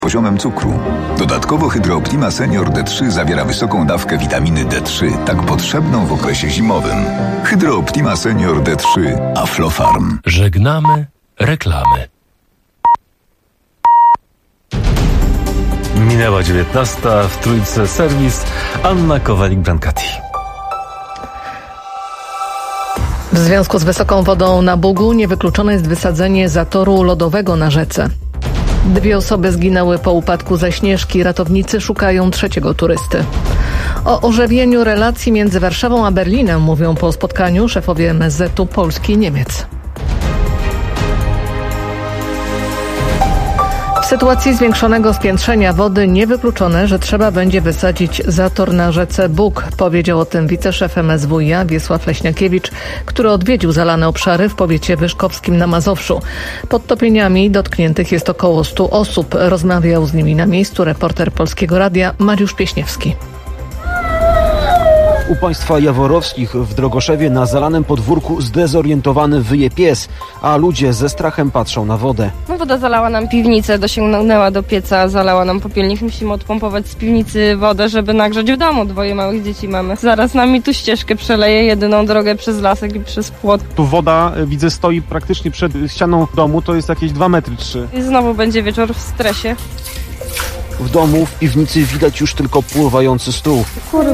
poziomem cukru. Dodatkowo Hydro Optima Senior D3 zawiera wysoką dawkę witaminy D3, tak potrzebną w okresie zimowym. Hydro Optima Senior D3 Aflofarm. Żegnamy reklamy. Minęła 19, w Trójce serwis Anna Kowalik-Brancati. W związku z wysoką wodą na Bugu niewykluczone jest wysadzenie zatoru lodowego na rzece. 2 osoby zginęły po upadku ze Śnieżki. Ratownicy szukają 3. turysty. O ożywieniu relacji między Warszawą a Berlinem mówią po spotkaniu szefowie MSZ-u Polski i Niemiec. W sytuacji zwiększonego spiętrzenia wody niewykluczone, że trzeba będzie wysadzić zator na rzece Bug. Powiedział o tym wiceszef MSWiA Wiesław Leśniakiewicz, który odwiedził zalane obszary w powiecie wyszkowskim na Mazowszu. Podtopieniami dotkniętych jest około 100 osób. Rozmawiał z nimi na miejscu reporter Polskiego Radia Mariusz Pieśniewski. U państwa jaworowskich w Drogoszewie na zalanym podwórku zdezorientowany wyje pies, a ludzie ze strachem patrzą na wodę. Woda zalała nam piwnicę, dosięgnęła do pieca, zalała nam popielnik. Musimy odpompować z piwnicy wodę, żeby nagrzać w domu. 2 małych dzieci mamy. Zaraz nami tu ścieżkę przeleje, jedyną drogę przez lasek i przez płot. Tu woda, widzę, stoi praktycznie przed ścianą domu, to jest jakieś 2 metry 3. I znowu będzie wieczór w stresie. W domu, w piwnicy widać już tylko pływający stół.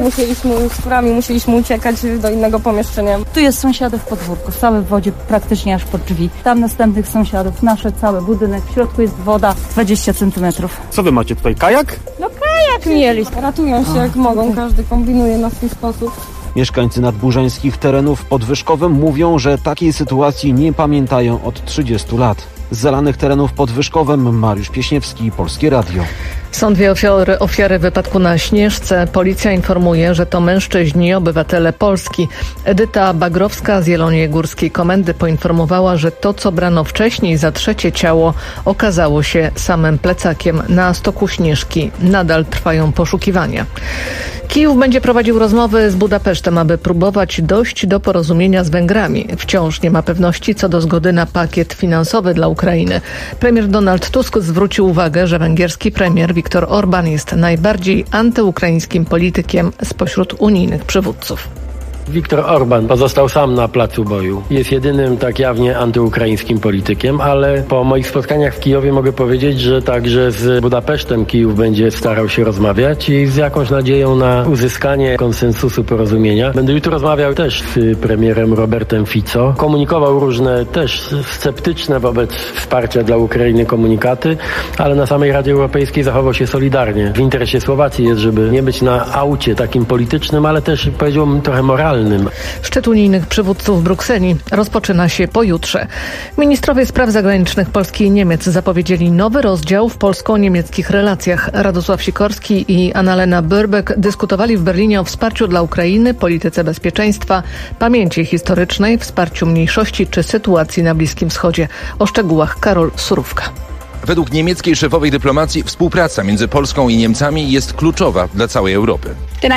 Kurami musieliśmy uciekać do innego pomieszczenia. Tu jest sąsiadów podwórko, całe w wodzie, praktycznie aż pod drzwi. Tam następnych sąsiadów, nasze cały budynek, w środku jest woda 20 centymetrów. Co wy macie tutaj, kajak? No kajak mieli. Ratują się jak mogą, każdy kombinuje na swój sposób. Mieszkańcy nadburzańskich terenów pod Wyszkowem mówią, że takiej sytuacji nie pamiętają od 30 lat. Z zalanych terenów pod Wyszkowem Mariusz Pieśniewski, Polskie Radio. Są 2 ofiary wypadku na Śnieżce. Policja informuje, że to mężczyźni, obywatele Polski. Edyta Bagrowska z Jeloniej-Górskiej Komendy poinformowała, że to, co brano wcześniej za 3. ciało, okazało się samym plecakiem na stoku Śnieżki. Nadal trwają poszukiwania. Kijów będzie prowadził rozmowy z Budapesztem, aby próbować dojść do porozumienia z Węgrami. Wciąż nie ma pewności co do zgody na pakiet finansowy dla Ukrainy. Premier Donald Tusk zwrócił uwagę, że węgierski premier Viktor Orban jest najbardziej antyukraińskim politykiem spośród unijnych przywódców. Viktor Orban pozostał sam na placu boju. Jest jedynym tak jawnie antyukraińskim politykiem, ale po moich spotkaniach w Kijowie mogę powiedzieć, że także z Budapesztem Kijów będzie starał się rozmawiać i z jakąś nadzieją na uzyskanie konsensusu, porozumienia. Będę jutro rozmawiał też z premierem Robertem Fico. Komunikował różne też sceptyczne wobec wsparcia dla Ukrainy komunikaty, ale na samej Radzie Europejskiej zachował się solidarnie. W interesie Słowacji jest, żeby nie być na aucie takim politycznym, ale też powiedziałbym trochę moralnym. Szczyt unijnych przywódców w Brukseli rozpoczyna się pojutrze. Ministrowie spraw zagranicznych Polski i Niemiec zapowiedzieli nowy rozdział w polsko-niemieckich relacjach. Radosław Sikorski i Annalena Baerbock dyskutowali w Berlinie o wsparciu dla Ukrainy, polityce bezpieczeństwa, pamięci historycznej, wsparciu mniejszości czy sytuacji na Bliskim Wschodzie. O szczegółach Karol Surówka. Według niemieckiej szefowej dyplomacji współpraca między Polską i Niemcami jest kluczowa dla całej Europy.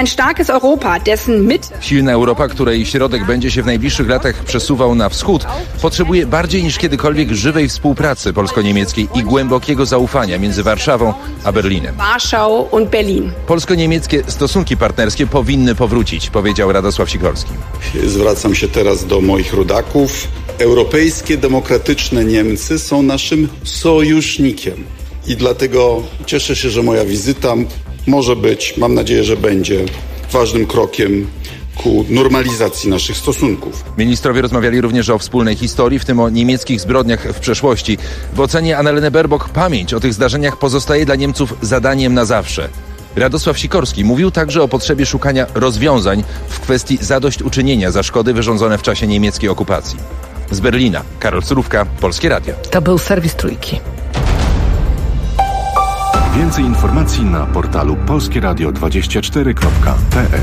Silna Europa, której środek będzie się w najbliższych latach przesuwał na wschód, potrzebuje bardziej niż kiedykolwiek żywej współpracy polsko-niemieckiej i głębokiego zaufania między Warszawą a Berlinem. Polsko-niemieckie stosunki partnerskie powinny powrócić, powiedział Radosław Sikorski. Zwracam się teraz do moich rodaków. Europejskie, demokratyczne Niemcy są naszym sojusznikiem i dlatego cieszę się, że moja wizyta może być, mam nadzieję, że będzie ważnym krokiem ku normalizacji naszych stosunków. Ministrowie rozmawiali również o wspólnej historii, w tym o niemieckich zbrodniach w przeszłości. W ocenie Annaleny Baerbock pamięć o tych zdarzeniach pozostaje dla Niemców zadaniem na zawsze. Radosław Sikorski mówił także o potrzebie szukania rozwiązań w kwestii zadośćuczynienia za szkody wyrządzone w czasie niemieckiej okupacji. Z Berlina, Karol Surówka, Polskie Radio. To był serwis Trójki. Więcej informacji na portalu polskieradio24.pl.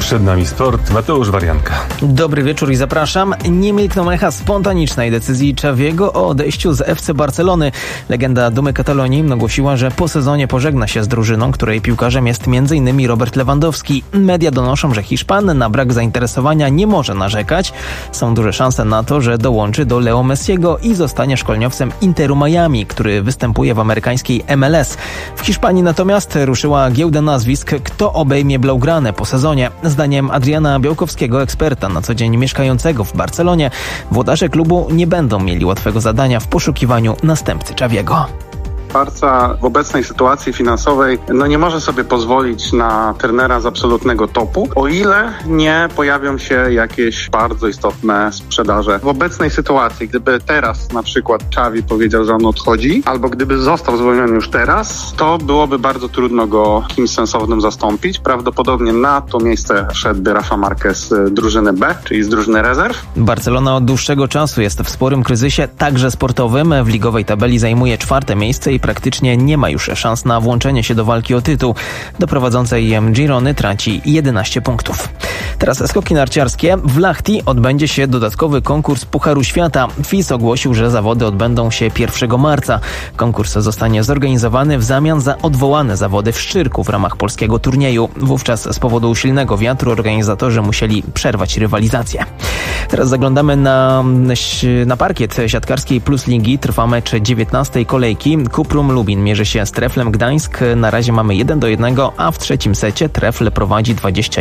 Przed nami sport. Mateusz Warianka. Dobry wieczór i zapraszam. Nie milkną echa spontanicznej decyzji Xaviego o odejściu z FC Barcelony. Legenda Dumy Katalonii ogłosiła, że po sezonie pożegna się z drużyną, której piłkarzem jest m.in. Robert Lewandowski. Media donoszą, że Hiszpan na brak zainteresowania nie może narzekać. Są duże szanse na to, że dołączy do Leo Messiego i zostanie szkoleniowcem Interu Miami, który występuje w amerykańskiej MLS. W Hiszpanii natomiast ruszyła giełda nazwisk, kto obejmie blaugrane po sezonie. Zdaniem Adriana Białkowskiego, eksperta na co dzień mieszkającego w Barcelonie, włodarze klubu nie będą mieli łatwego zadania w poszukiwaniu następcy Xaviego. Barca w obecnej sytuacji finansowej nie może sobie pozwolić na trenera z absolutnego topu, o ile nie pojawią się jakieś bardzo istotne sprzedaże. W obecnej sytuacji, gdyby teraz na przykład Xavi powiedział, że on odchodzi, albo gdyby został zwolniony już teraz, to byłoby bardzo trudno go kimś sensownym zastąpić. Prawdopodobnie na to miejsce wszedłby Rafa Marquez z drużyny B, czyli z drużyny rezerw. Barcelona od dłuższego czasu jest w sporym kryzysie, także sportowym. W ligowej tabeli zajmuje 4. miejsce i praktycznie nie ma już szans na włączenie się do walki o tytuł. Do prowadzącej Girony traci 11 punktów. Teraz skoki narciarskie. W Lahti odbędzie się dodatkowy konkurs Pucharu Świata. FIS ogłosił, że zawody odbędą się 1 marca. Konkurs zostanie zorganizowany w zamian za odwołane zawody w Szczyrku w ramach polskiego turnieju. Wówczas z powodu silnego wiatru organizatorzy musieli przerwać rywalizację. Teraz zaglądamy na parkiet siatkarskiej Plus Ligi. Trwa mecz 19. kolejki. Kuprum Lubin mierzy się z Treflem Gdańsk. Na razie mamy 1-1, a w trzecim secie Trefl prowadzi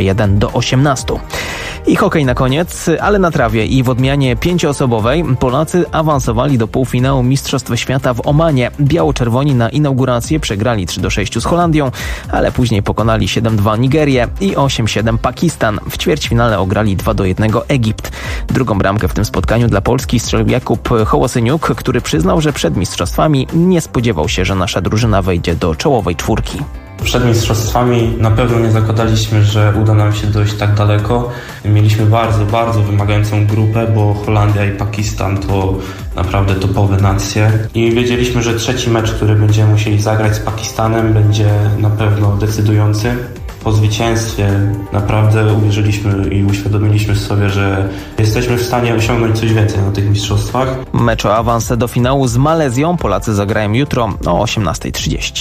21-18. I hokej na koniec, ale na trawie i w odmianie 5-osobowej Polacy awansowali do półfinału Mistrzostw Świata w Omanie. Biało-czerwoni na inaugurację przegrali 3-6 z Holandią, ale później pokonali 7-2 Nigerię i 8-7 Pakistan. W ćwierćfinale ograli 2-1 Egipt. Drugą bramkę w tym spotkaniu dla Polski strzelił Jakub Hołosyniuk, który przyznał, że przed mistrzostwami nie spodziewał się, że nasza drużyna wejdzie do czołowej czwórki. Przed mistrzostwami na pewno nie zakładaliśmy, że uda nam się dojść tak daleko. Mieliśmy bardzo, bardzo wymagającą grupę, bo Holandia i Pakistan to naprawdę topowe nacje. I wiedzieliśmy, że trzeci mecz, który będziemy musieli zagrać z Pakistanem, będzie na pewno decydujący. Po zwycięstwie naprawdę uwierzyliśmy i uświadomiliśmy sobie, że jesteśmy w stanie osiągnąć coś więcej na tych mistrzostwach. Mecz o awans do finału z Malezją Polacy zagrają jutro o 18:30.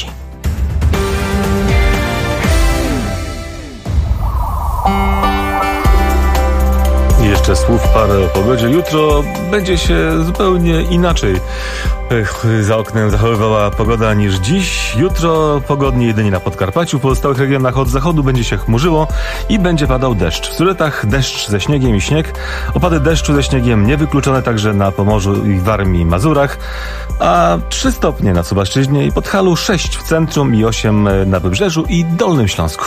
Jeszcze słów parę o pogodzie. Jutro będzie się zupełnie inaczej za oknem zachowywała pogoda niż dziś. Jutro pogodnie jedynie na Podkarpaciu. W pozostałych regionach od zachodu będzie się chmurzyło i będzie padał deszcz. W Suletach deszcz ze śniegiem i śnieg. Opady deszczu ze śniegiem niewykluczone także na Pomorzu i Warmii i Mazurach. A 3 stopnie na Suwalszczyźnie i Podhalu, 6 w centrum i 8 na Wybrzeżu i Dolnym Śląsku.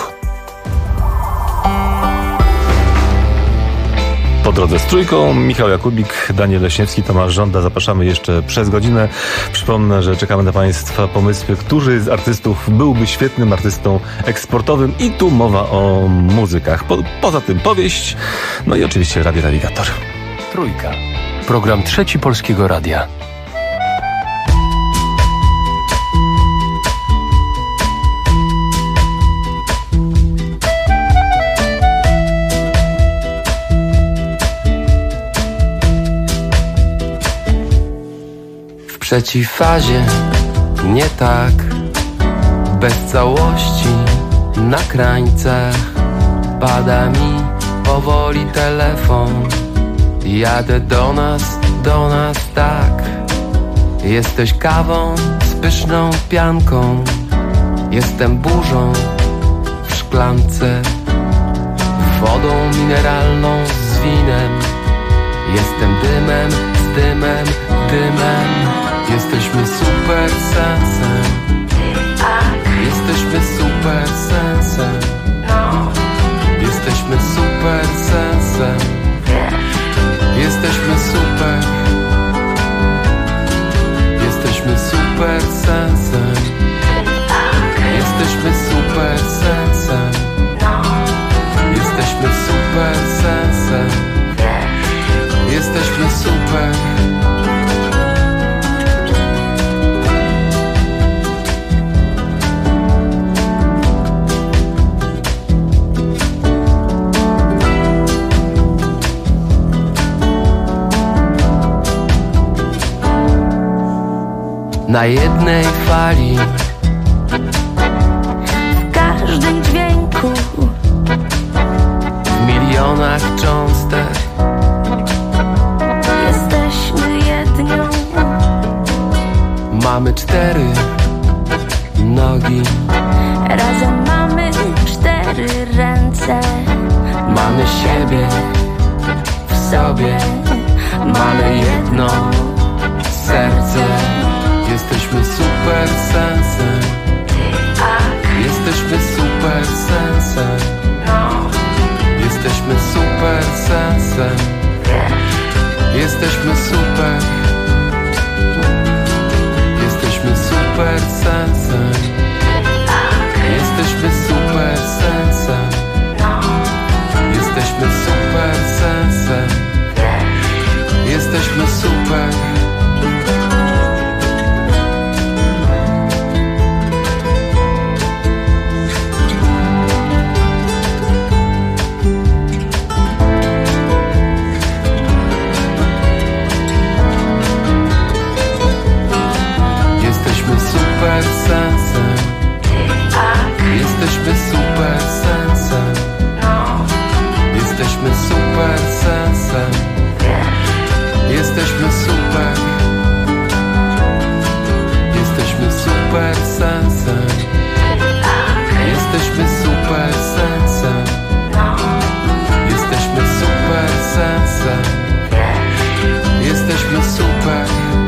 Po drodze z Trójką, Michał Jakubik, Daniel Leśniewski, Tomasz Żąda. Zapraszamy jeszcze przez godzinę. Przypomnę, że czekamy na Państwa pomysły, który z artystów byłby świetnym artystą eksportowym i tu mowa o muzykach. Poza tym powieść, no i oczywiście Radio Nawigator. Trójka. Program Trzeci Polskiego Radia. W przeciwfazie nie tak, bez całości na krańcach. Pada mi powoli telefon, jadę do nas tak. Jesteś kawą z pyszną pianką, jestem burzą w szklance, wodą mineralną z winem, jestem dymem z dymem. Jesteśmy super sensem. Jesteśmy super sensem. Jesteśmy super sensem. Jesteśmy super. Jesteśmy super sensem. Jesteśmy super sensem. Jesteśmy super sensem. Jesteśmy super. na jednej fali. W każdym dźwięku, w milionach cząstek jesteśmy jednią. Mamy 4 nogi, razem mamy 4 ręce. mamy siebie w sobie, mamy jedno serce. Jesteśmy super sensem, jesteśmy super sensem, jesteśmy super sensem, jesteśmy super, jesteśmy super sensem, jesteśmy super sensem, jesteśmy super sensem, jesteśmy super. Super sensem, jesteśmy super sensem, jesteśmy super sensem, jesteśmy super, jesteśmy super sensem, jesteśmy super sensem, jesteśmy super sensem, jesteśmy super.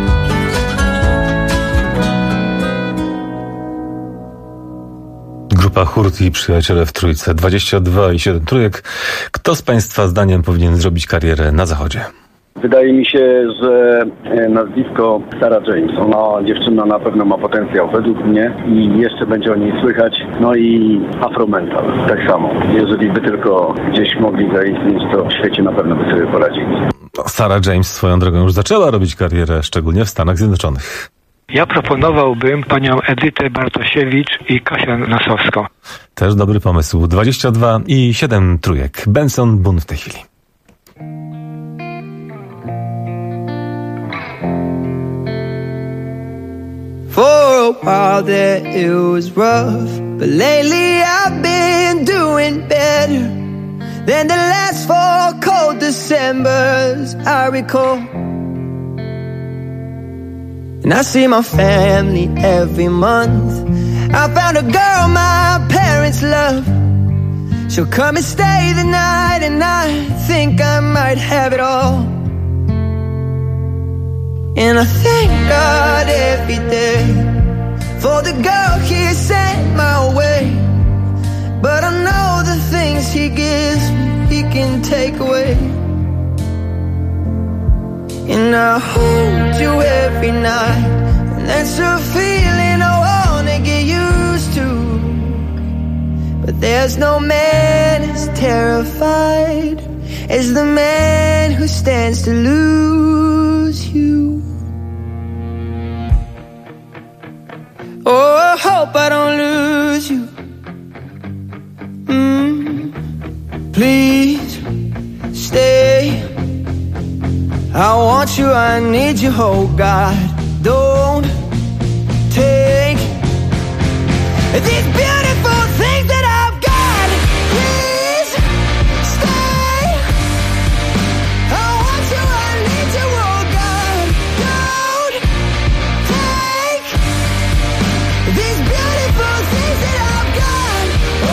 Grupa Hurt i Przyjaciele w Trójce. 22 i 7 trójek. Kto z Państwa zdaniem powinien zrobić karierę na zachodzie? Wydaje mi się, że nazwisko Sarah James. Ona, dziewczyna, na pewno ma potencjał według mnie i jeszcze będzie o niej słychać. No i Afromental tak samo. Jeżeli by tylko gdzieś mogli zaistnieć, to w świecie na pewno by sobie poradzili. Sarah James swoją drogą już zaczęła robić karierę, szczególnie w Stanach Zjednoczonych. Ja proponowałbym panią Edytę Bartosiewicz i Kasię Nosowską. Też dobry pomysł. 22 i 7 trójek. Benson Boone w tej chwili. For a while there it was rough, but lately I've been doing better than the last 4 cold Decembers I recall. And I see my family every month. I found a girl my parents love. She'll come and stay the night, and I think I might have it all. And I thank God every day for the girl He sent my way. But I know the things He gives me, He can take away. And I hold you every night, and that's a feeling I wanna get used to. But there's no man as terrified as the man who stands to lose you. Oh, I hope I don't lose you. Please stay. I want you, I need you, oh God. Don't take these beautiful things that I've got. Please stay. I want you, I need you, oh God. Don't take these beautiful things that I've got.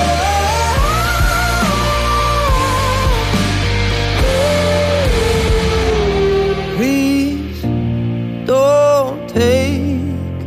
Please don't take.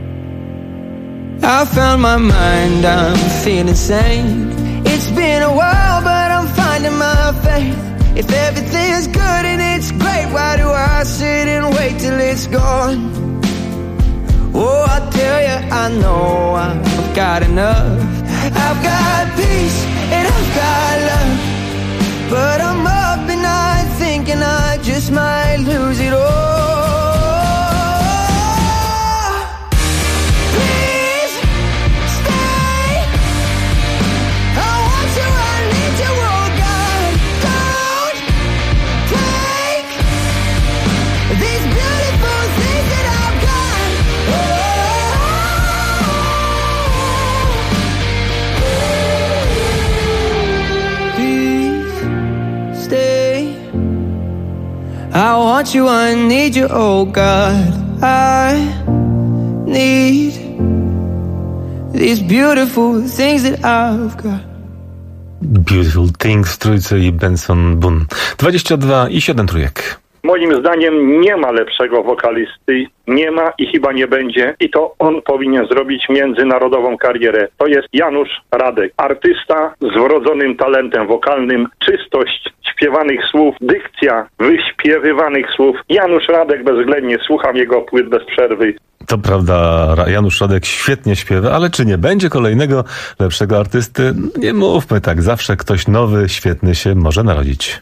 I found my mind, I'm feeling sane. It's been a while, but I'm finding my faith. If everything's good and it's great, why do I sit and wait till it's gone? Oh, I tell you, I know I've got enough. I've got peace and I've got love, but I'm up at night thinking I just might lose it all. These beautiful things that I've got. Oh, want you, I need you, oh God. I need these beautiful things that I've got. Beautiful Things w trójce i Benson Boone. 22 i 7 trójek. Moim zdaniem nie ma lepszego wokalisty, nie ma i chyba nie będzie i to on powinien zrobić międzynarodową karierę. To jest Janusz Radek, artysta z wrodzonym talentem wokalnym, czystość śpiewanych słów, dykcja wyśpiewywanych słów. Janusz Radek bezwzględnie, słucham jego płyt bez przerwy. To prawda, Janusz Radek świetnie śpiewa, ale czy nie będzie kolejnego lepszego artysty? Nie mówmy tak, zawsze ktoś nowy, świetny się może narodzić.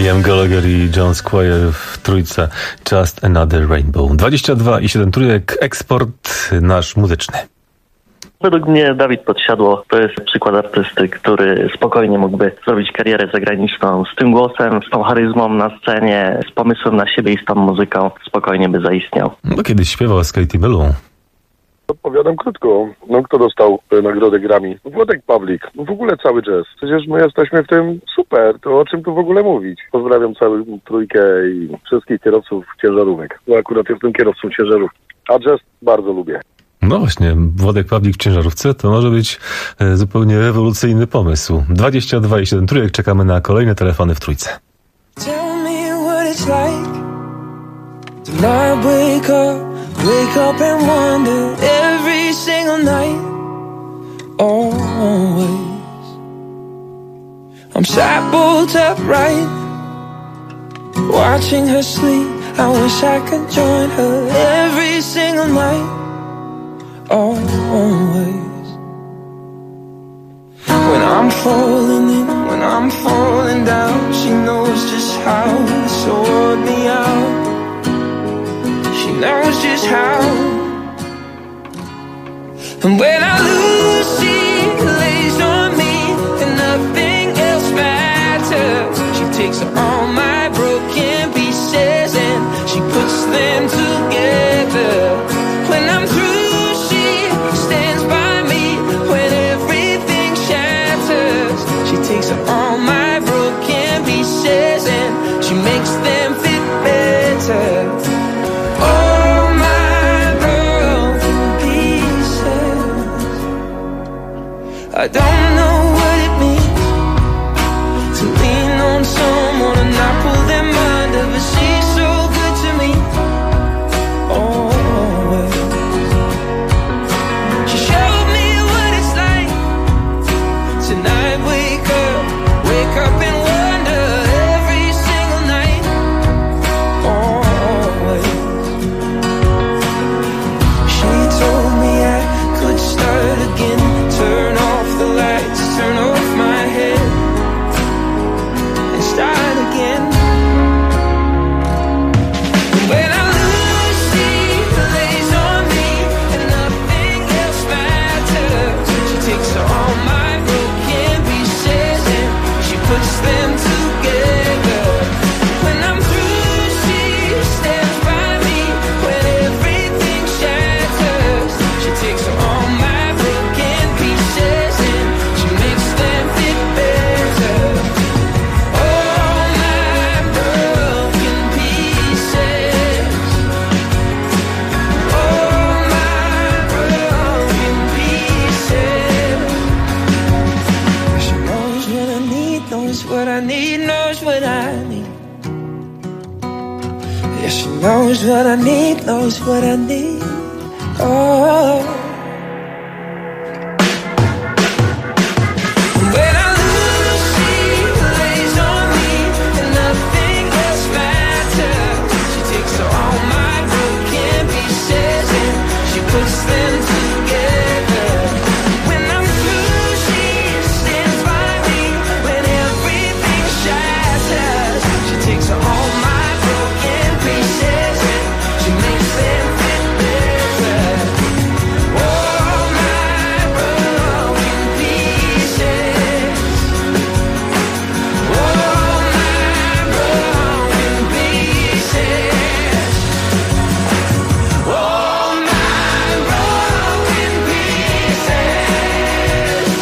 Liam Gallagher i John Squire w trójce Just Another Rainbow. 22,7 trójek, eksport nasz muzyczny. Według mnie Dawid Podsiadło to jest przykład artysty, który spokojnie mógłby zrobić karierę zagraniczną. Z tym głosem, z tą charyzmą na scenie, z pomysłem na siebie i z tą muzyką spokojnie by zaistniał. No kiedyś śpiewał z Katy Bellą. Odpowiadam krótko. No kto dostał nagrodę Grammy? Włodek Pawlik. No w ogóle cały jazz. Przecież my jesteśmy w tym super. To o czym tu w ogóle mówić? Pozdrawiam całą trójkę i wszystkich kierowców ciężarówek. Bo akurat jestem kierowcą ciężarówki. A jazz bardzo lubię. No właśnie, Włodek Pawlik w ciężarówce to może być zupełnie rewolucyjny pomysł. 22,7 trójek, czekamy na kolejne telefony w trójce. Tell me what it's like to not wake up and wonder every single night, always. I'm sat bolt upright, watching her sleep. I wish I could join her every single night, always. When I'm falling in, when I'm falling down, she knows just how to sort me out. She knows just how. And when I lose, she lays on me, and nothing else matters. She takes all my broken pieces and she puts them together. When I'm through, she stands by me. When everything shatters, she takes all my broken pieces and she makes them fit better. All my broken pieces. I don't know what it means to lean on someone and not pull them under, but she's so good to me. Always. She showed me what it's like tonight. Wake up and wonder every single night. Always. She told me I could start again. Turn off the lights, turn off my head and start again. When I lose, she lays on me and nothing else matters. She takes all my broken pieces and she puts them together. When I'm through, she stands by me. When everything shatters, she takes all my broken pieces and she makes them fit better. All my broken pieces. All my broken pieces. She knows what I need, knows what I need, knows what I need. Yeah, she knows what I need, knows what I need. Oh. When I lose, she lays on me and nothing else matters. She takes all my broken pieces and she puts them together. When I'm through, she stands by me. When everything shatters, she takes all my broken pieces and she makes them fit better. All my broken pieces. All my broken pieces. All my broken pieces.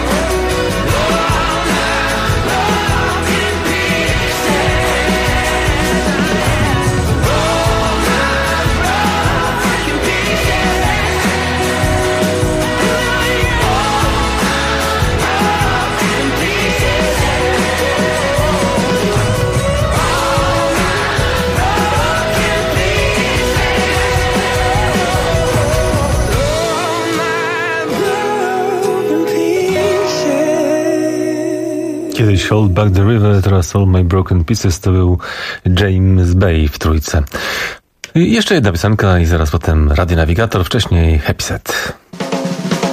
Kiedyś Hold Back the River, teraz All My Broken Pieces to był James Bay w trójce. I jeszcze jedna piosenka i zaraz potem Radio Navigator, wcześniej Happy Set.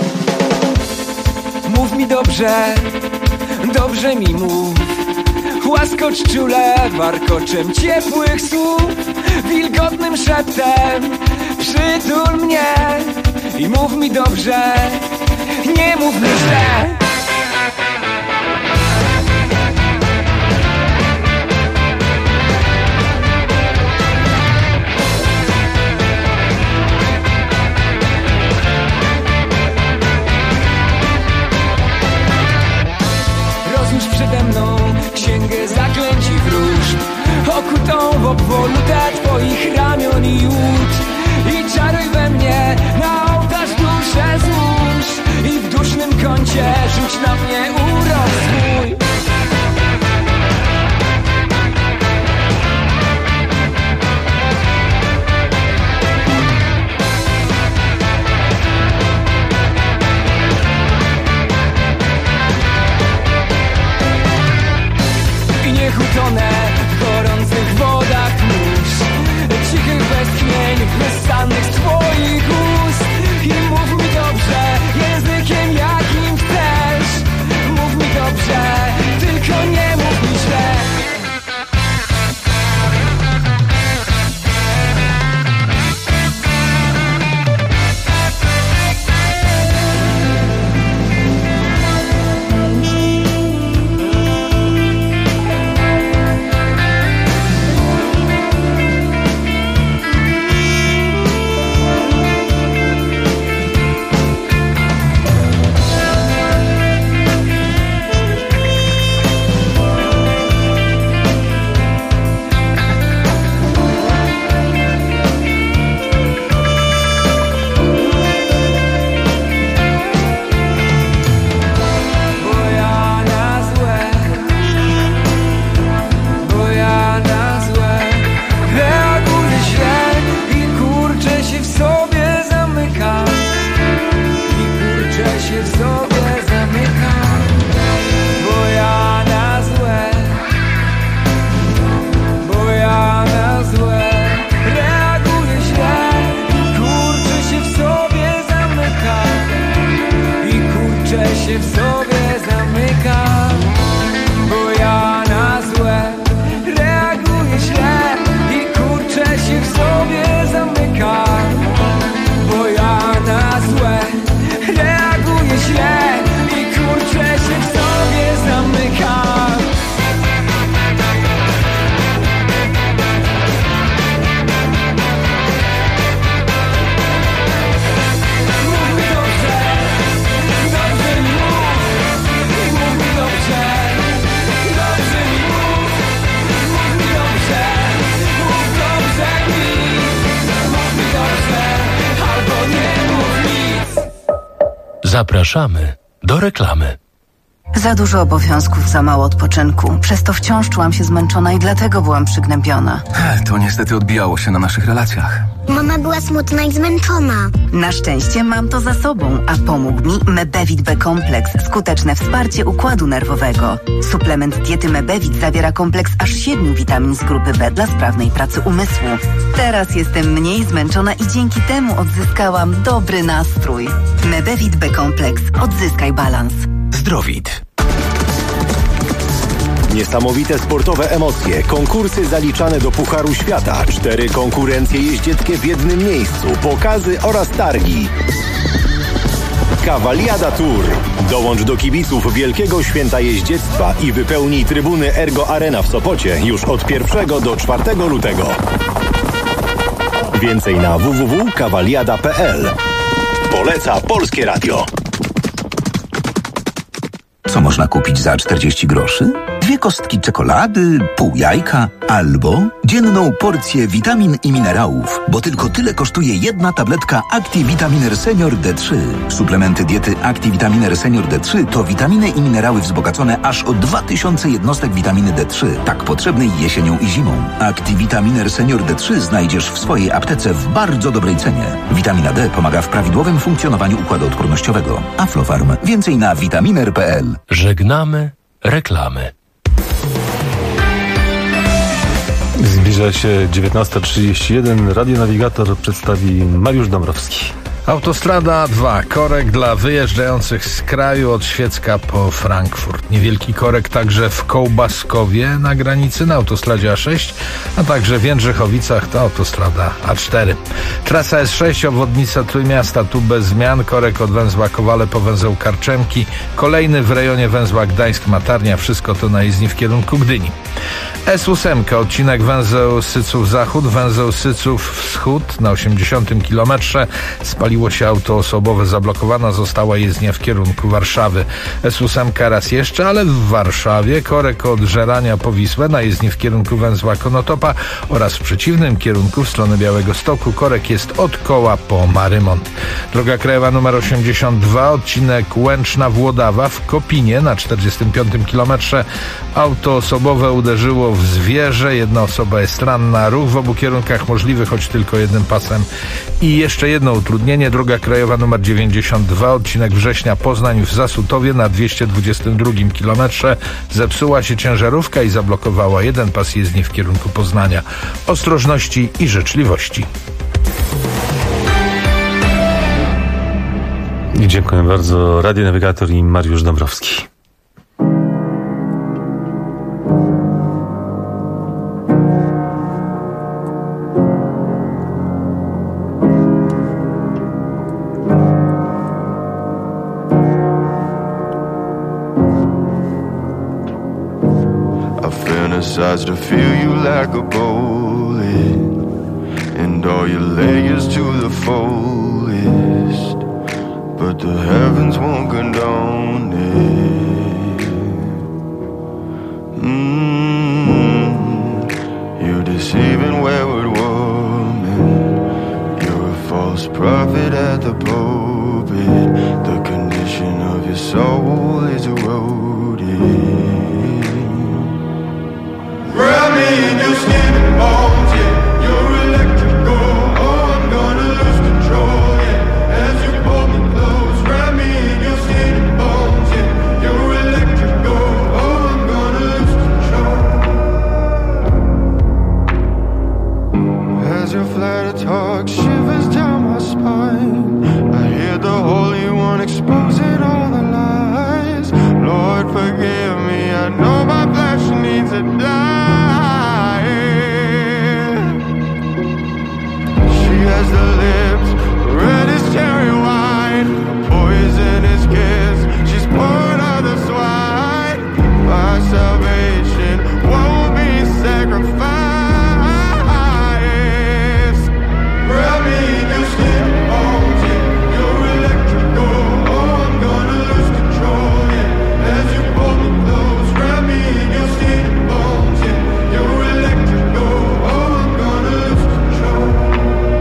Mów mi dobrze, dobrze mi mów. Łaskocz czule warkoczem ciepłych słów, wilgotnym szeptem przytul mnie i mów mi dobrze, nie mów mi źle. Rozłóż przede mną księgę zaklęć i wróżb, okutą w obwolutę twoich ramion i ud, i czaruj we mnie, na ołtarz duszę złóż i w dusznym kącie rzuć na mnie urok swój. I niech utonę w gorących wodach mórz, cichych westchnień wyssanych z twoich ust. I mów mi dobrze, językiem jakim chcesz, mów mi dobrze, tylko nie mów mi źle. Zapraszamy do reklamy. Za dużo obowiązków, za mało odpoczynku. Przez to wciąż czułam się zmęczona i dlatego byłam przygnębiona. To niestety odbijało się na naszych relacjach. Mama była smutna i zmęczona. Na szczęście mam to za sobą, a pomógł mi Mebevit B-kompleks. Skuteczne wsparcie układu nerwowego. Suplement diety Mebevit zawiera kompleks aż 7 witamin z grupy B dla sprawnej pracy umysłu. Teraz jestem mniej zmęczona i dzięki temu odzyskałam dobry nastrój. Mebevit B-kompleks. Odzyskaj balans. Zdrowit. Niesamowite sportowe emocje, konkursy zaliczane do Pucharu Świata, 4 konkurencje jeździeckie w jednym miejscu, pokazy oraz targi. Cavaliada Tour. Dołącz do kibiców Wielkiego Święta Jeździectwa i wypełnij trybuny Ergo Arena w Sopocie już od 1 do 4 lutego. Więcej na www.cavaliada.pl. Poleca Polskie Radio. Co można kupić za 40 groszy? 2 kostki czekolady, pół jajka albo dzienną porcję witamin i minerałów, bo tylko tyle kosztuje jedna tabletka ActiVitaminer Senior D3. Suplementy diety ActiVitaminer Senior D3 to witaminy i minerały wzbogacone aż o 2000 jednostek witaminy D3, tak potrzebnej jesienią i zimą. ActiVitaminer Senior D3 znajdziesz w swojej aptece w bardzo dobrej cenie. Witamina D pomaga w prawidłowym funkcjonowaniu układu odpornościowego. Aflofarm. Więcej na vitaminer.pl. Żegnamy reklamy. Zbliża się 19:31. Radio Nawigator przedstawi Mariusz Dąbrowski. Autostrada 2. Korek dla wyjeżdżających z kraju od Świecka po Frankfurt. Niewielki korek także w Kołbaskowie na granicy na autostradzie A6, a także w Jędrzechowicach to autostrada A4. Trasa S6, obwodnica Trójmiasta, tu bez zmian. Korek od węzła Kowale po węzeł Karczemki. Kolejny w rejonie węzła Gdańsk-Matarnia. Wszystko to na jezdni w kierunku Gdyni. S8, odcinek węzeł Syców Zachód, węzeł Syców Wschód na 80 km. Spaliło się auto osobowe, zablokowana została jezdnia w kierunku Warszawy. S8 raz jeszcze, ale w Warszawie. Korek od Żerania po Wisłę na jezdni w kierunku węzła Konotopa oraz w przeciwnym kierunku w stronę Białegostoku. Korek jest od Koła po Marymont. Droga krajowa nr 82, odcinek Łęczna-Włodawa w Kopinie na 45 km. Auto osobowe uderzyło w zwierzę. Jedna osoba jest ranna. Ruch w obu kierunkach możliwy, choć tylko jednym pasem. I jeszcze jedno utrudnienie. Droga krajowa nr 92, odcinek Września-Poznań w Zasutowie na 222 km. Zepsuła się ciężarówka i zablokowała jeden pas jezdni w kierunku Poznania. Ostrożności i życzliwości. Dziękuję bardzo. Radionawigator i Mariusz Dąbrowski. Fantasize to feel you like a bullet, and all your layers to the fullest, but the heavens won't condone it. You're deceiving wayward woman, you're a false prophet at the pulpit. The condition of your soul is eroded. Wrap me in your skin and bones, yeah. You're electrical, oh, I'm gonna lose control, yeah. As you pull me close, wrap me in your skin and bones, yeah. You're electrical, oh, I'm gonna lose control. As your flutter talk shivers down my spine, I hear the Holy One exposing all the lies. Lord, forgive me, I know my flesh needs a die. Has the lips, red as cherry wine, a poisonous kiss, she's poured out the swine. My salvation won't be sacrificed. Wrap me in your skin and bones, yeah. You're electrical, oh, I'm gonna lose control, yeah. As you pull me close, wrap me in your skin and bones, yeah. You're electrical, oh, I'm gonna lose control.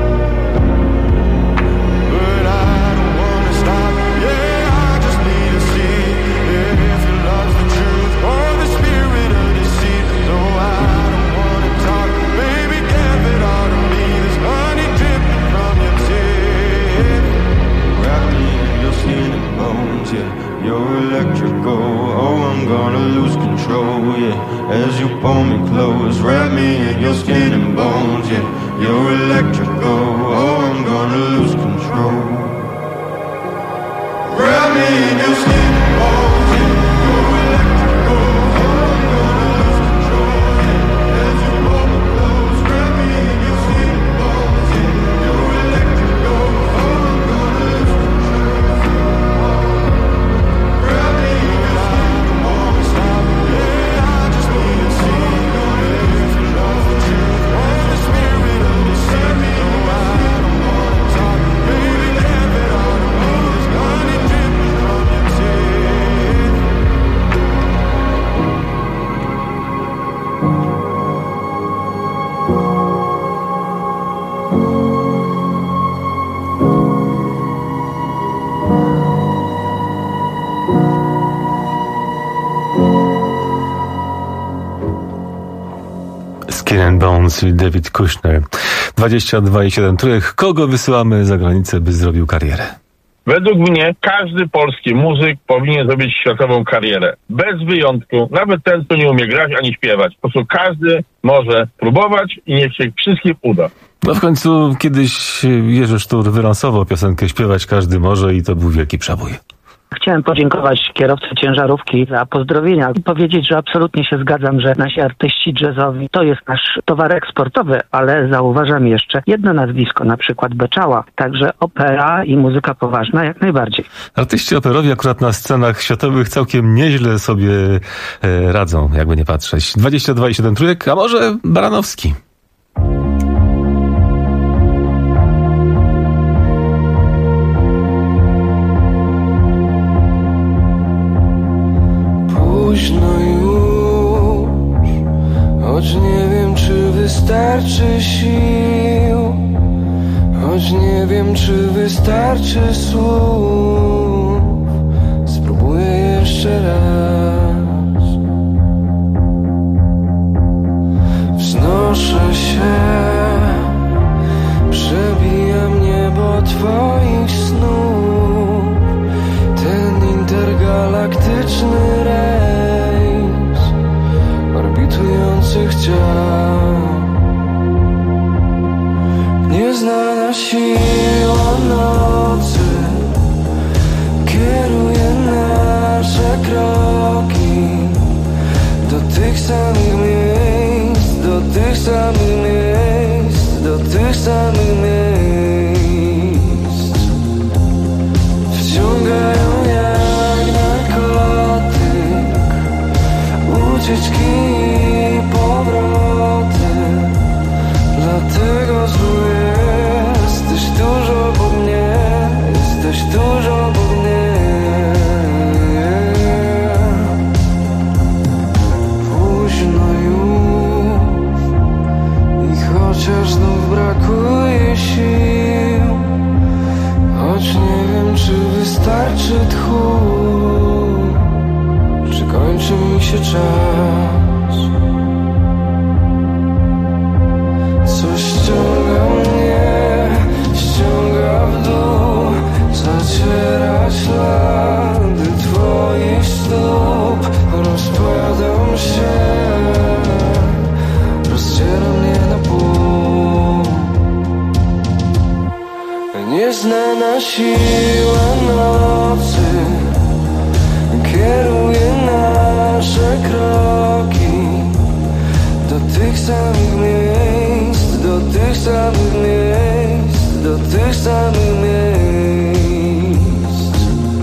You're electrical, oh, I'm gonna lose control, yeah. As you pull me close, wrap me in your skin and bones, yeah. You're electrical, oh, I'm gonna lose control. Wrap me in your skin and bones, yeah. You're electrical, oh, I'm gonna lose control, yeah. As you pull me close, wrap me in your skin and bones, yeah. You're electrical, oh, I'm gonna lose control. Skin and Bones i David Kushner. 22,7 trójek. Kogo wysyłamy za granicę, by zrobił karierę? Według mnie każdy polski muzyk powinien zrobić światową karierę. Bez wyjątku. Nawet ten, kto nie umie grać ani śpiewać. Po prostu każdy może próbować i niech się wszystkim uda. No w końcu kiedyś Jerzy Sztur wylansował piosenkę Śpiewać każdy może i to był wielki przebój. Chciałem podziękować kierowcy ciężarówki za pozdrowienia i powiedzieć, że absolutnie się zgadzam, że nasi artyści jazzowi to jest nasz towar eksportowy, ale zauważam jeszcze jedno nazwisko, na przykład Beczała. Także opera i muzyka poważna jak najbardziej. Artyści operowi akurat na scenach światowych całkiem nieźle sobie radzą, jakby nie patrzeć. 22,7 trójek, a może Baranowski? Późno już, choć nie wiem, czy wystarczy sił, choć nie wiem, czy wystarczy słów. Spróbuję jeszcze raz. Wznoszę się, przebijam niebo twoich snów. Ten intergalaktyczny rejs orbitujących ciał. Nieznana siła nocy kieruje nasze kroki do tych samych miejsc, do tych samych miejsc, do tych samych miejsc. Wciągają jak narkotyk, ucieczki i powroty. Dlatego zły jesteś tuż obok mnie, jesteś tuż obok mnie. Późno już i chociaż znów brakuje sił, choć nie wiem, czy wystarczy tchu, czy kończy mi się czas. Coś ściąga mnie, ściąga w dół, zaciera ślady twoich stóp. Rozpadam się, rozdziera mnie na pół. Nieznana siła nocy kieruje nasze kroki do tych samych miejsc, do tych samych miejsc, do tych samych miejsc.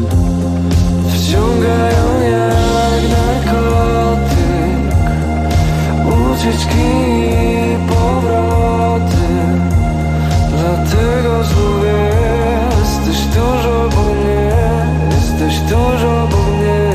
Wciągają jak narkotyk, ucieczki i powroty. Dlatego znów jesteś tuż obok mnie, jesteś tuż obok mnie.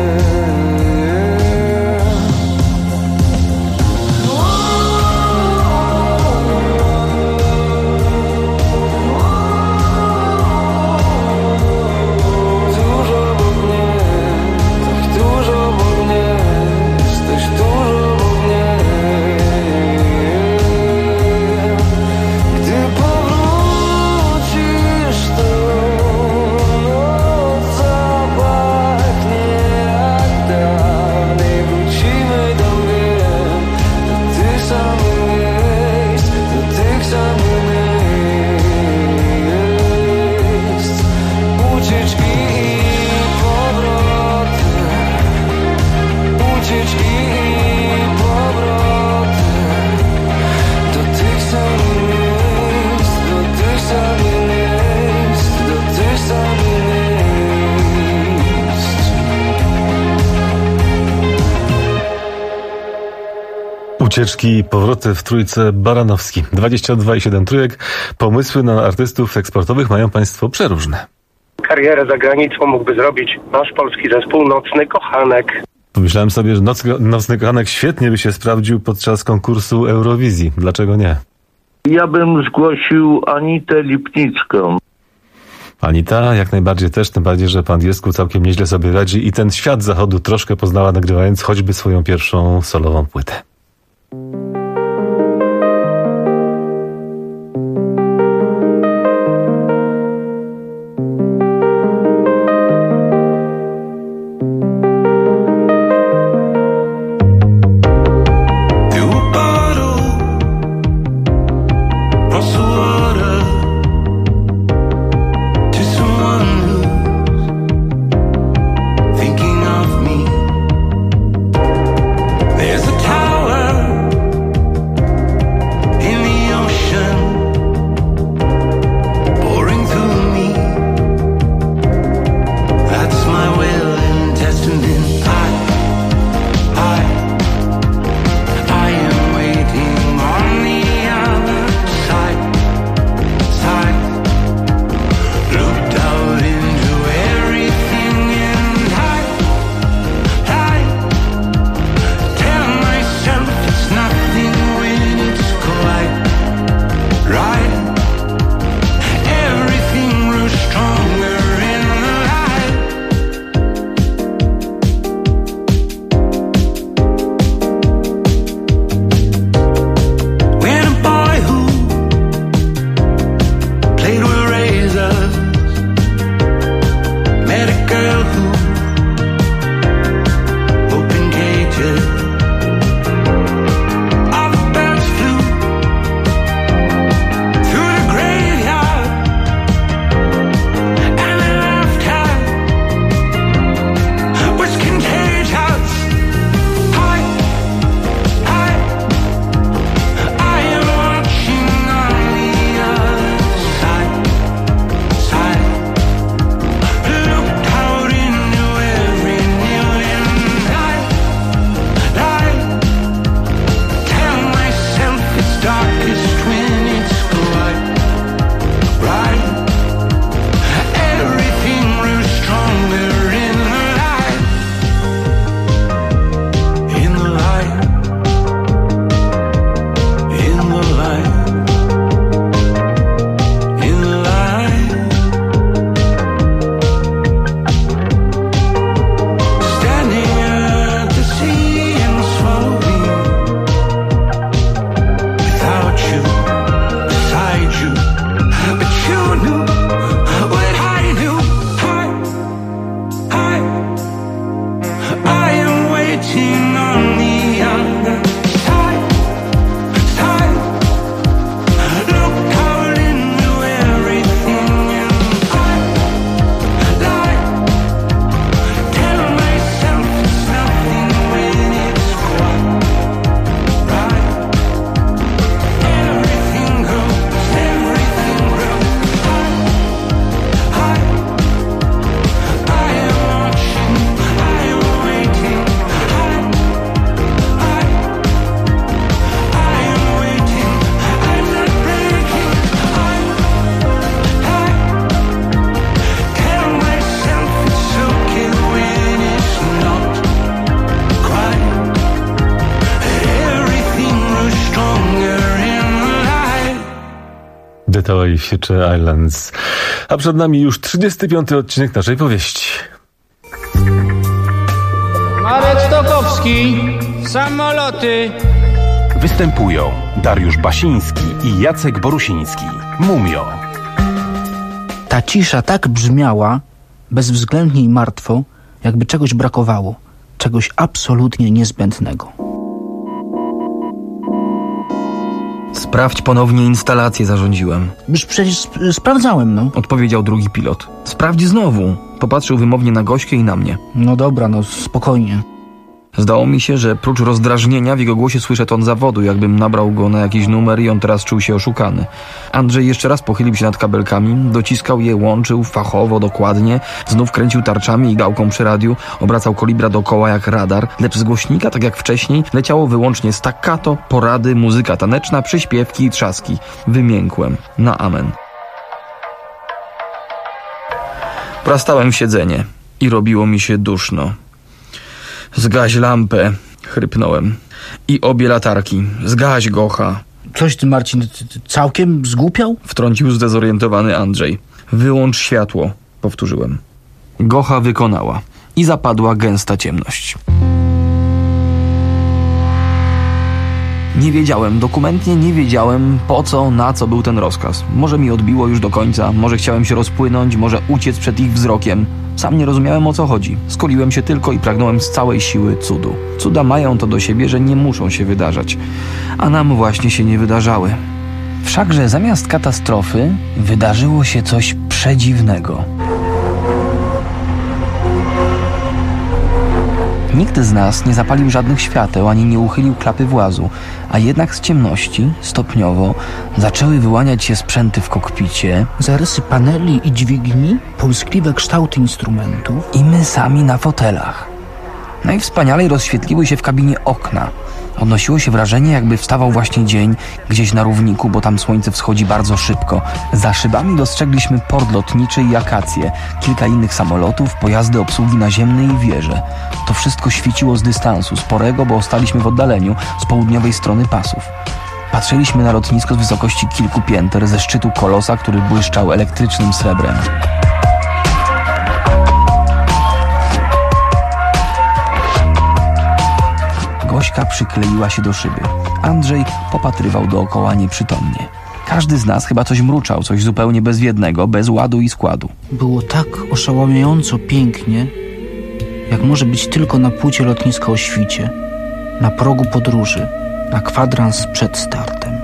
Ucieczki i powroty w trójce Baranowski. 22,7 trójek. Pomysły na artystów eksportowych mają państwo przeróżne. Karierę za granicą mógłby zrobić nasz polski zespół Nocny Kochanek. Pomyślałem sobie, że Nocny Kochanek świetnie by się sprawdził podczas konkursu Eurowizji. Dlaczego nie? Ja bym zgłosił Anitę Lipnicką. Anita jak najbardziej też, tym bardziej, że pan Wiesku całkiem nieźle sobie radzi i ten świat zachodu troszkę poznała, nagrywając choćby swoją pierwszą solową płytę. Tower i Future Islands. A przed nami już 35. odcinek naszej powieści. Marek Stokowski, samoloty. Występują Dariusz Basiński i Jacek Borusiński. Mumio. Ta cisza tak brzmiała, bezwzględnie i martwo, jakby czegoś brakowało, czegoś absolutnie niezbędnego. Sprawdź ponownie instalację, zarządziłem. Już przecież sprawdzałem, no. Odpowiedział drugi pilot. Sprawdź znowu. Popatrzył wymownie na Gośkę i na mnie. No dobra, no spokojnie. Zdało mi się, że prócz rozdrażnienia w jego głosie słyszę ton zawodu, jakbym nabrał go na jakiś numer i on teraz czuł się oszukany. Andrzej jeszcze raz pochylił się nad kabelkami, dociskał je, łączył fachowo, dokładnie, znów kręcił tarczami i gałką przy radiu, obracał kolibra dookoła jak radar, lecz z głośnika, tak jak wcześniej, leciało wyłącznie staccato, porady, muzyka taneczna, przyśpiewki i trzaski. Wymiękłem. Na amen. Prastałem w siedzenie i robiło mi się duszno. Zgaś lampę, chrypnąłem. I obie latarki. Zgaś, Gocha. Coś ty, Marcin, całkiem zgłupiał? Wtrącił zdezorientowany Andrzej. Wyłącz światło, powtórzyłem. Gocha wykonała i zapadła gęsta ciemność. Nie wiedziałem, dokumentnie nie wiedziałem, po co, na co był ten rozkaz. Może mi odbiło już do końca, może chciałem się rozpłynąć, może uciec przed ich wzrokiem. Sam nie rozumiałem, o co chodzi. Skuliłem się tylko i pragnąłem z całej siły cudu. Cuda mają to do siebie, że nie muszą się wydarzać. A nam właśnie się nie wydarzały. Wszakże zamiast katastrofy wydarzyło się coś przedziwnego. Nikt z nas nie zapalił żadnych świateł, ani nie uchylił klapy włazu, a jednak z ciemności, stopniowo, zaczęły wyłaniać się sprzęty w kokpicie, zarysy paneli i dźwigni, polskliwe kształty instrumentów i my sami na fotelach. Najwspanialej rozświetliły się w kabinie okna. Odnosiło się wrażenie, jakby wstawał właśnie dzień gdzieś na równiku, bo tam słońce wschodzi bardzo szybko. Za szybami dostrzegliśmy port lotniczy i akacje, kilka innych samolotów, pojazdy obsługi naziemnej i wieże. To wszystko świeciło z dystansu, sporego, bo staliśmy w oddaleniu, z południowej strony pasów. Patrzyliśmy na lotnisko z wysokości kilku pięter, ze szczytu kolosa, który błyszczał elektrycznym srebrem. Gośka przykleiła się do szyby. Andrzej popatrywał dookoła nieprzytomnie. Każdy z nas chyba coś mruczał, coś zupełnie bezwiednego, bez ładu i składu. Było tak oszałamiająco pięknie, jak może być tylko na płycie lotniska o świcie, na progu podróży, na kwadrans przed startem.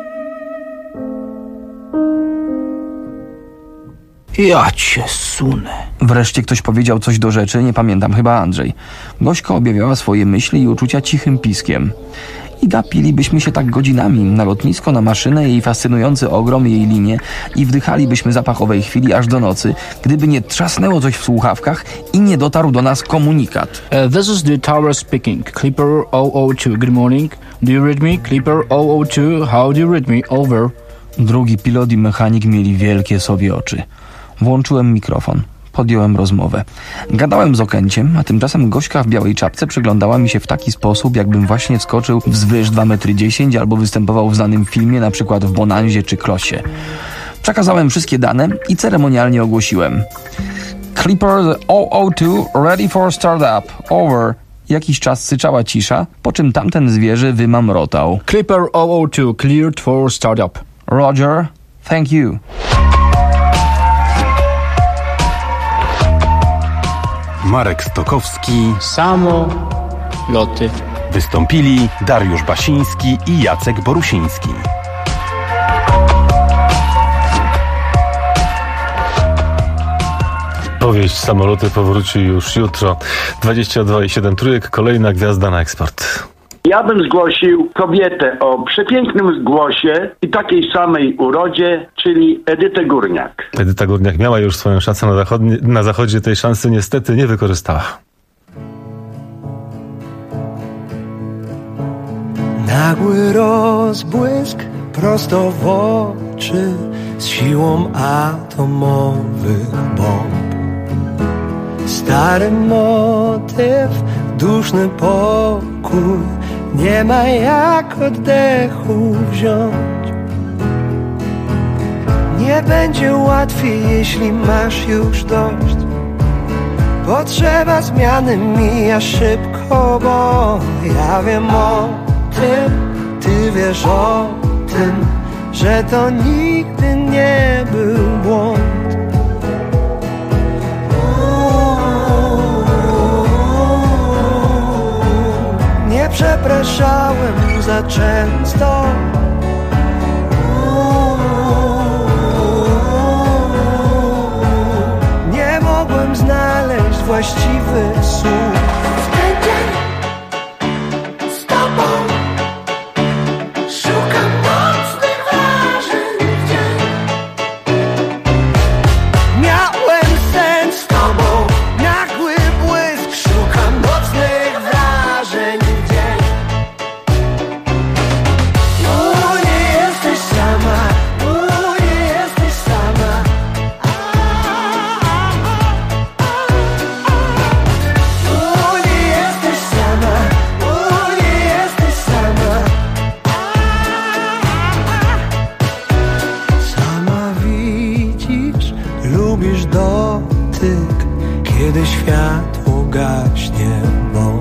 Ja cię sunę. Wreszcie ktoś powiedział coś do rzeczy, nie pamiętam, chyba Andrzej. Gośka objawiała swoje myśli i uczucia cichym piskiem. I gapilibyśmy się tak godzinami na lotnisko, na maszynę, jej fascynujący ogrom, jej linie i wdychalibyśmy zapach owej chwili aż do nocy, gdyby nie trzasnęło coś w słuchawkach i nie dotarł do nas komunikat. This is the tower speaking. Clipper 002, good morning. Do you read me? Clipper 002, how do you read me? Over. Drugi pilot i mechanik mieli wielkie sobie oczy. Włączyłem mikrofon. Podjąłem rozmowę. Gadałem z Okęciem, a tymczasem Gośka w białej czapce przyglądała mi się w taki sposób, jakbym właśnie wskoczył wzwyż 2,10 m albo występował w znanym filmie, na przykład w Bonanzie czy Klosie. Przekazałem wszystkie dane i ceremonialnie ogłosiłem. Clipper 002 ready for startup. Over. Jakiś czas syczała cisza, po czym tamten zwierzę wymamrotał. Clipper 002 cleared for startup. Roger. Thank you. Marek Stokowski. Samoloty. Wystąpili Dariusz Basiński i Jacek Borusiński. Powieść Samoloty powróci już jutro. 22,7 trójek, kolejna gwiazda na eksport. Ja bym zgłosił kobietę o przepięknym głosie i takiej samej urodzie, czyli Edytę Górniak. Edyta Górniak miała już swoją szansę na zachodzie, tej szansy niestety nie wykorzystała. Nagły rozbłysk prosto w oczy z siłą atomowych bomb. Stary motyw, duszny pokój, nie ma jak oddechu wziąć. Nie będzie łatwiej, jeśli masz już dość. Potrzeba zmiany mija szybko, bo ja wiem o tym, ty wiesz o tym, że to nigdy nie był błąd. Nie przepraszałem za często. Nie mogłem znaleźć właściwych słów. Z tobą szukam mocnych wrażeń w dzień. Miałem sen z tobą, nagły błysk. Szukam mocnych wrażeń w dzień. Nie jesteś sama, nie jesteś sama. Nie jesteś sama, nie jesteś sama. Sama widzisz, lubisz dotyk, kiedy światło gaśnie, bo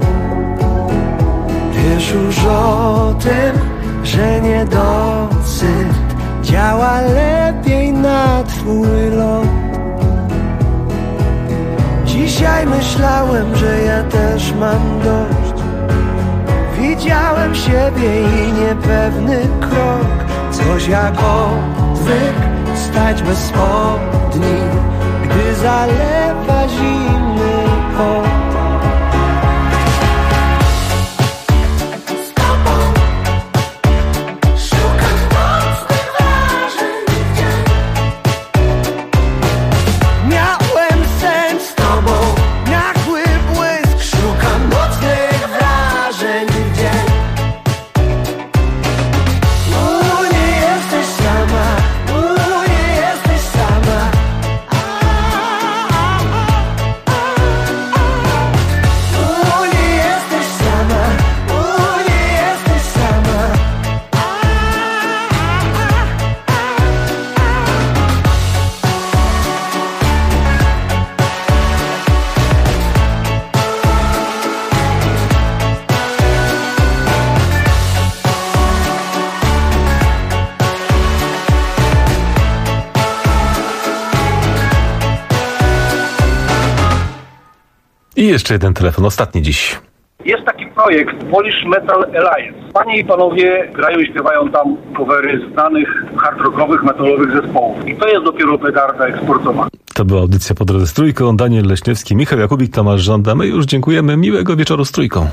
wiesz już o tym, że niedosyt działa lepiej na twój lot. Dzisiaj myślałem, że ja też mam dość. Widziałem siebie i niepewny krok. Coś jak odwyk, stać bez spodni, gdy zalewa zimny pot. Z tobą szukam mocnych wrażeń w dzień. Miałem sen z tobą, nagły błysk. Szukam mocnych wrażeń w dzień. Nie jesteś sama, nie jesteś sama. Nie jesteś sama, nie jesteś sama. I jeszcze jeden telefon, ostatni dziś. Jest taki projekt Polish Metal Alliance. Panie i panowie grają i śpiewają tam covery znanych hard rockowych, metalowych zespołów. I to jest dopiero petarda eksportowana. To była audycja Po drodze z Trójką. Daniel Leśniewski, Michał Jakubik, Tomasz Żąda. My już dziękujemy. Miłego wieczoru z Trójką.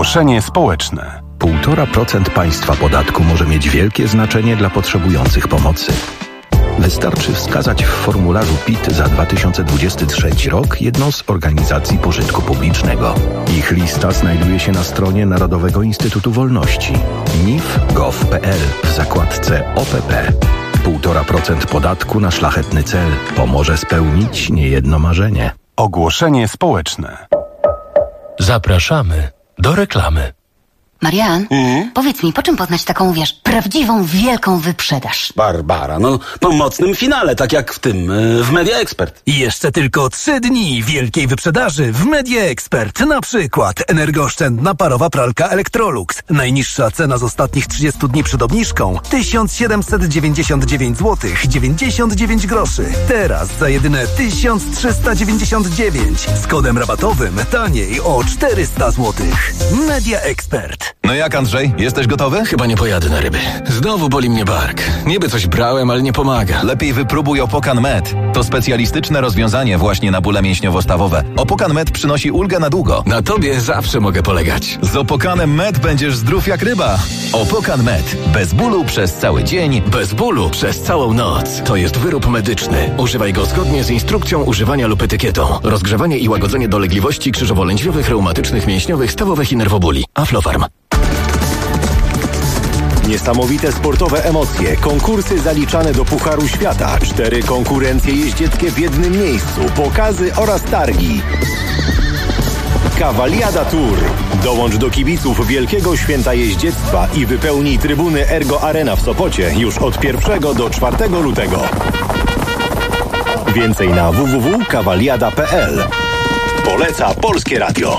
Ogłoszenie społeczne. 1,5% państwa podatku może mieć wielkie znaczenie dla potrzebujących pomocy. Wystarczy wskazać w formularzu PIT za 2023 rok jedną z organizacji pożytku publicznego. Ich lista znajduje się na stronie Narodowego Instytutu Wolności nif.gov.pl w zakładce OPP. 1,5% podatku na szlachetny cel pomoże spełnić niejedno marzenie. Ogłoszenie społeczne. Zapraszamy do reklamy. Marian, powiedz mi, po czym poznać taką, prawdziwą, wielką wyprzedaż? Barbara, po mocnym finale, tak jak w tym, w Media Expert. I jeszcze tylko 3 dni wielkiej wyprzedaży w Media Expert. Na przykład energooszczędna parowa pralka Electrolux. Najniższa cena z ostatnich 30 dni przed obniżką 1799 zł 99 groszy. Teraz za jedyne 1399 z kodem rabatowym taniej o 400 zł. Media Expert. No jak, Andrzej? Jesteś gotowy? Chyba nie pojadę na ryby. Znowu boli mnie bark. Niby coś brałem, ale nie pomaga. Lepiej wypróbuj Opokan Med. To specjalistyczne rozwiązanie właśnie na bóle mięśniowo-stawowe. Opokan Med przynosi ulgę na długo. Na tobie zawsze mogę polegać. Z Opokanem Med będziesz zdrów jak ryba. Opokan Med. Bez bólu przez cały dzień. Bez bólu przez całą noc. To jest wyrób medyczny. Używaj go zgodnie z instrukcją używania lub etykietą. Rozgrzewanie i łagodzenie dolegliwości krzyżowo-lędźwiowych, reumatycznych, mięśniowych, stawowych i nerwobóli. Aflofarm. Niesamowite sportowe emocje, konkursy zaliczane do Pucharu Świata, 4 konkurencje jeździeckie w jednym miejscu, pokazy oraz targi. Cavaliada Tour. Dołącz do kibiców Wielkiego Święta Jeździectwa i wypełnij trybuny Ergo Arena w Sopocie już od 1 do 4 lutego. Więcej na www.cavaliada.pl. Poleca Polskie Radio.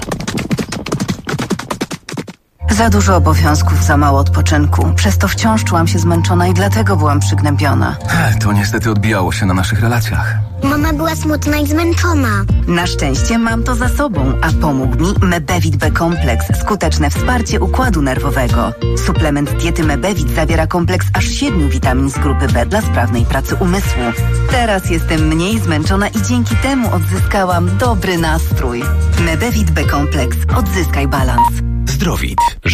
Za dużo obowiązków, za mało odpoczynku. Przez to wciąż czułam się zmęczona i dlatego byłam przygnębiona. To niestety odbijało się na naszych relacjach. Mama była smutna i zmęczona. Na szczęście mam to za sobą, a pomógł mi Mebevit B-kompleks, skuteczne wsparcie układu nerwowego. Suplement diety Mebevit zawiera kompleks aż 7 witamin z grupy B dla sprawnej pracy umysłu. Teraz jestem mniej zmęczona i dzięki temu odzyskałam dobry nastrój. Mebevit B-kompleks. Odzyskaj balans. Zdrowit.